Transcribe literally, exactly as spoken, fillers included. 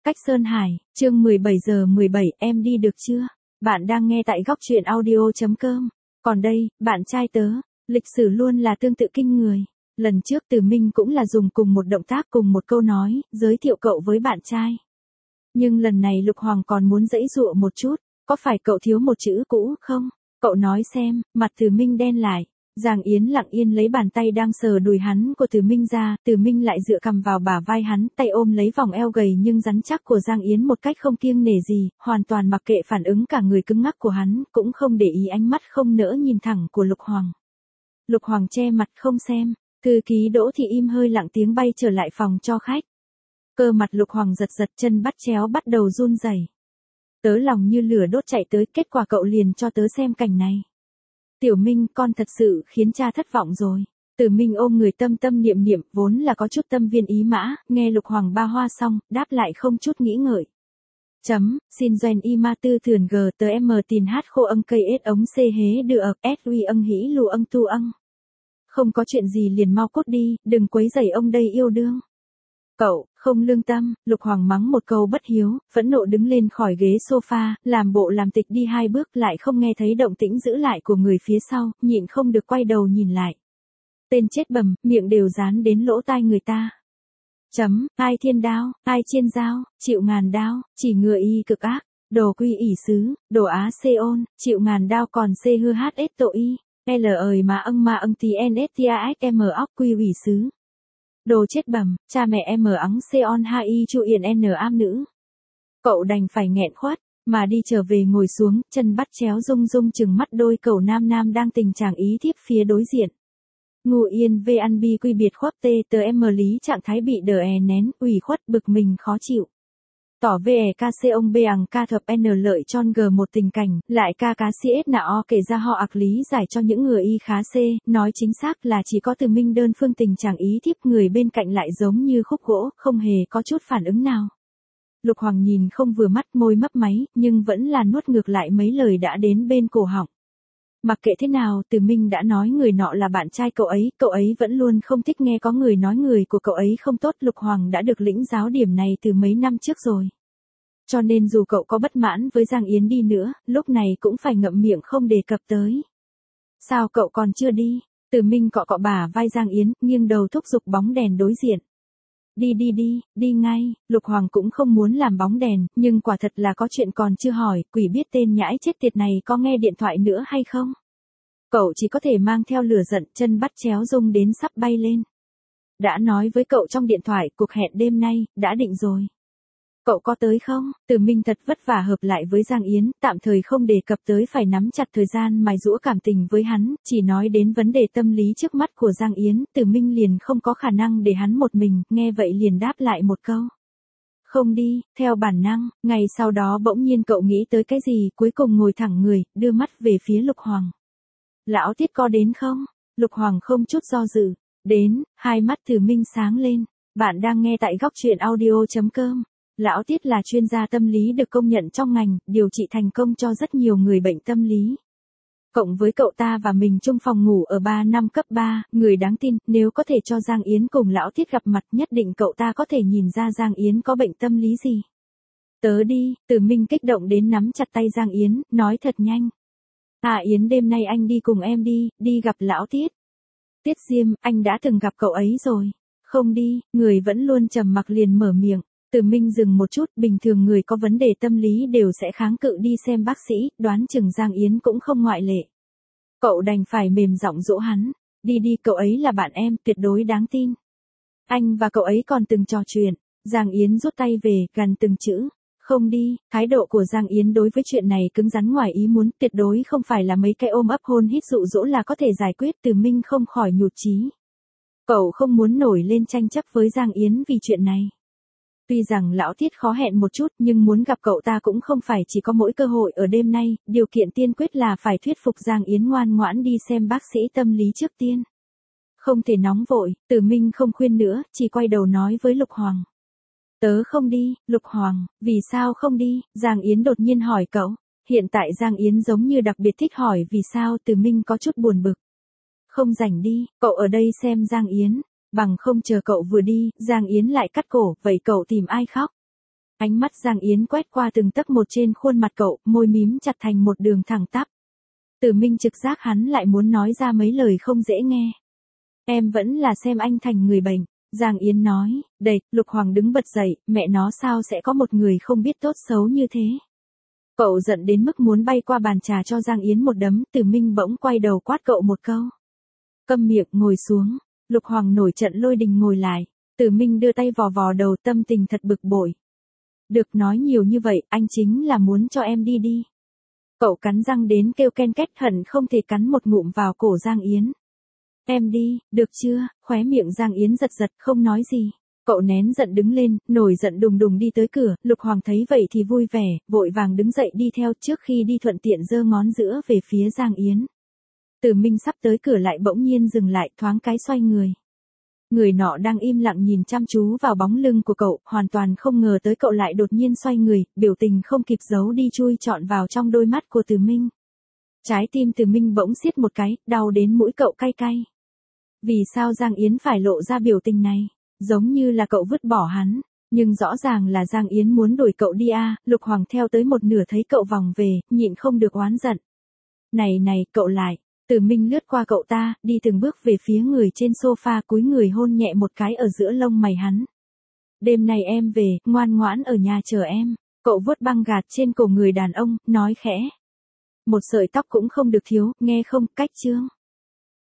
Cách Sơn Hải, chương mười bảy giờ mười bảy, em đi được chưa? Bạn đang nghe tại góc truyện audio chấm com. Còn đây, bạn trai tớ, lịch sử luôn là tương tự kinh người. Lần trước Từ Minh cũng là dùng cùng một động tác cùng một câu nói, giới thiệu cậu với bạn trai. Nhưng lần này Lục Hoàng còn muốn giãy giụa một chút, có phải cậu thiếu một chữ cũ không? Cậu nói xem, mặt Từ Minh đen lại. Giang Yến lặng yên lấy bàn tay đang sờ đùi hắn của Từ Minh ra, Từ Minh lại dựa cằm vào bả vai hắn, tay ôm lấy vòng eo gầy nhưng rắn chắc của Giang Yến một cách không kiêng nể gì, hoàn toàn mặc kệ phản ứng cả người cứng ngắc của hắn, cũng không để ý ánh mắt không nỡ nhìn thẳng của Lục Hoàng. Lục Hoàng che mặt không xem, thư ký Đỗ Thị im hơi lặng tiếng bay trở lại phòng cho khách. Cơ mặt Lục Hoàng giật giật, chân bắt chéo bắt đầu run rẩy. Tớ lòng như lửa đốt chạy tới, kết quả cậu liền cho tớ xem cảnh này. Tiểu Minh, con thật sự khiến cha thất vọng rồi. Từ Minh ôm người tâm tâm niệm niệm, vốn là có chút tâm viên ý mã, nghe Lục Hoàng ba hoa xong, đáp lại không chút nghĩ ngợi. Chấm, xin doanh y ma tư thườn gờ tờ em tin hát khô âng cây ết ống xê hế đưa ập ét uy âng hĩ lù âng tu âng. Không có chuyện gì liền mau cốt đi, đừng quấy rầy ông đây yêu đương. Cậu, không lương tâm, Lục Hoàng mắng một câu bất hiếu, phẫn nộ đứng lên khỏi ghế sofa, làm bộ làm tịch đi hai bước lại không nghe thấy động tĩnh giữ lại của người phía sau, nhịn không được quay đầu nhìn lại. Tên chết bầm, miệng đều dán đến lỗ tai người ta. Chấm, ai thiên đao, ai chiên dao, chịu ngàn đao, chỉ ngựa y cực ác, đồ quy ỷ sứ, đồ á xê ôn, chịu ngàn đao còn xê hư hát ết tội y, l ời mà âng mà âng tí n s t a x m óc quy ỷ sứ. Đồ chết bầm, cha mẹ em ở ắng xê on ha y chu yên n am nữ. Cậu đành phải nghẹn khuất, mà đi trở về ngồi xuống, chân bắt chéo rung rung chừng mắt đôi cậu nam nam đang tình trạng ý thiếp phía đối diện. Ngụ yên về ăn bi quy biệt khuất tê tờ em lý trạng thái bị đờ è nén, ủy khuất bực mình khó chịu. Tỏ về ca c ông b ằng ca thập n lợi tròn g một tình cảnh, lại ca cá cs nạ o kể ra họ ạc lý giải cho những người y khá c, nói chính xác là chỉ có Từ Minh đơn phương tình trạng ý thiếp, người bên cạnh lại giống như khúc gỗ, không hề có chút phản ứng nào. Lục Hoàng nhìn không vừa mắt, môi mấp máy, nhưng vẫn là nuốt ngược lại mấy lời đã đến bên cổ họng. Mặc kệ thế nào, Từ Minh đã nói người nọ là bạn trai cậu ấy, cậu ấy vẫn luôn không thích nghe có người nói người của cậu ấy không tốt. Lục Hoàng đã được lĩnh giáo điểm này từ mấy năm trước rồi. Cho nên dù cậu có bất mãn với Giang Yến đi nữa, lúc này cũng phải ngậm miệng không đề cập tới. Sao cậu còn chưa đi? Từ Minh cọ cọ bả vai Giang Yến, nghiêng đầu thúc giục bóng đèn đối diện. Đi đi đi, đi ngay. Lục Hoàng cũng không muốn làm bóng đèn, nhưng quả thật là có chuyện còn chưa hỏi, quỷ biết tên nhãi chết tiệt này có nghe điện thoại nữa hay không. Cậu chỉ có thể mang theo lửa giận, chân bắt chéo rung đến sắp bay lên. Đã nói với cậu trong điện thoại, cuộc hẹn đêm nay, đã định rồi. Cậu có tới không? Từ Minh thật vất vả hợp lại với Giang Yến, tạm thời không đề cập tới phải nắm chặt thời gian mài giũa cảm tình với hắn, chỉ nói đến vấn đề tâm lý trước mắt của Giang Yến, Từ Minh liền không có khả năng để hắn một mình, nghe vậy liền đáp lại một câu. Không đi, theo bản năng, ngày sau đó bỗng nhiên cậu nghĩ tới cái gì, cuối cùng ngồi thẳng người, đưa mắt về phía Lục Hoàng. Lão Tiết có đến không? Lục Hoàng không chút do dự. Đến, hai mắt Từ Minh sáng lên. Bạn đang nghe tại góc truyện audio chấm com. Lão Tiết là chuyên gia tâm lý được công nhận trong ngành, điều trị thành công cho rất nhiều người bệnh tâm lý. Cộng với cậu ta và mình chung phòng ngủ ở ba năm cấp ba, người đáng tin, nếu có thể cho Giang Yến cùng Lão Tiết gặp mặt, nhất định cậu ta có thể nhìn ra Giang Yến có bệnh tâm lý gì. Tớ đi, Từ Minh kích động đến nắm chặt tay Giang Yến, nói thật nhanh. À Yến, đêm nay anh đi cùng em đi, đi gặp Lão Tiết. Tiết Diêm, anh đã từng gặp cậu ấy rồi. Không đi, người vẫn luôn trầm mặc liền mở miệng. Từ Minh dừng một chút, bình thường người có vấn đề tâm lý đều sẽ kháng cự đi xem bác sĩ, đoán chừng Giang Yến cũng không ngoại lệ. Cậu đành phải mềm giọng dỗ hắn. Đi đi, cậu ấy là bạn em, tuyệt đối đáng tin. Anh và cậu ấy còn từng trò chuyện. Giang Yến rút tay về, gằn từng chữ. Không đi, thái độ của Giang Yến đối với chuyện này cứng rắn ngoài ý muốn, tuyệt đối không phải là mấy cái ôm ấp hôn hít dụ dỗ là có thể giải quyết. Từ Minh không khỏi nhụt chí. Cậu không muốn nổi lên tranh chấp với Giang Yến vì chuyện này. Tuy rằng Lão Tiết khó hẹn một chút, nhưng muốn gặp cậu ta cũng không phải chỉ có mỗi cơ hội ở đêm nay, điều kiện tiên quyết là phải thuyết phục Giang Yến ngoan ngoãn đi xem bác sĩ tâm lý trước tiên. Không thể nóng vội, Từ Minh không khuyên nữa, chỉ quay đầu nói với Lục Hoàng. Tớ không đi. Lục Hoàng, vì sao không đi? Giang Yến đột nhiên hỏi cậu. Hiện tại Giang Yến giống như đặc biệt thích hỏi vì sao. Từ Minh có chút buồn bực. Không rảnh đi, cậu ở đây xem Giang Yến. Bằng không chờ cậu vừa đi, Giang Yến lại cắt cổ, vậy cậu tìm ai khóc? Ánh mắt Giang Yến quét qua từng tấc một trên khuôn mặt cậu, môi mím chặt thành một đường thẳng tắp. Từ Minh trực giác hắn lại muốn nói ra mấy lời không dễ nghe. Em vẫn là xem anh thành người bệnh. Giang Yến nói, đầy, Lục Hoàng đứng bật dậy, mẹ nó sao sẽ có một người không biết tốt xấu như thế. Cậu giận đến mức muốn bay qua bàn trà cho Giang Yến một đấm, Từ Minh bỗng quay đầu quát cậu một câu. Câm miệng, ngồi xuống. Lục Hoàng nổi trận lôi đình ngồi lại. Từ Minh đưa tay vò vò đầu, tâm tình thật bực bội. Được, nói nhiều như vậy, anh chính là muốn cho em đi đi. Cậu cắn răng đến kêu ken két, hận không thể cắn một ngụm vào cổ Giang Yến. Em đi, được chưa? Khóe miệng Giang Yến giật giật, không nói gì. Cậu nén giận đứng lên, nổi giận đùng đùng đi tới cửa, Lục Hoàng thấy vậy thì vui vẻ, vội vàng đứng dậy đi theo, trước khi đi thuận tiện giơ ngón giữa về phía Giang Yến. Từ Minh sắp tới cửa lại bỗng nhiên dừng lại, thoáng cái xoay người. Người nọ đang im lặng nhìn chăm chú vào bóng lưng của cậu, hoàn toàn không ngờ tới cậu lại đột nhiên xoay người, biểu tình không kịp giấu đi chui trọn vào trong đôi mắt của Từ Minh. Trái tim Từ Minh bỗng siết một cái, đau đến mũi cậu cay cay. Vì sao Giang Yến phải lộ ra biểu tình này? Giống như là cậu vứt bỏ hắn, nhưng rõ ràng là Giang Yến muốn đuổi cậu đi à. Lục Hoàng theo tới một nửa thấy cậu vòng về, nhịn không được oán giận. Này này, cậu lại. Từ Minh lướt qua cậu ta, đi từng bước về phía người trên sofa, cúi người hôn nhẹ một cái ở giữa lông mày hắn. Đêm nay em về, ngoan ngoãn ở nhà chờ em. Cậu vuốt băng gạt trên cổ người đàn ông, nói khẽ. Một sợi tóc cũng không được thiếu, nghe không, cách chương.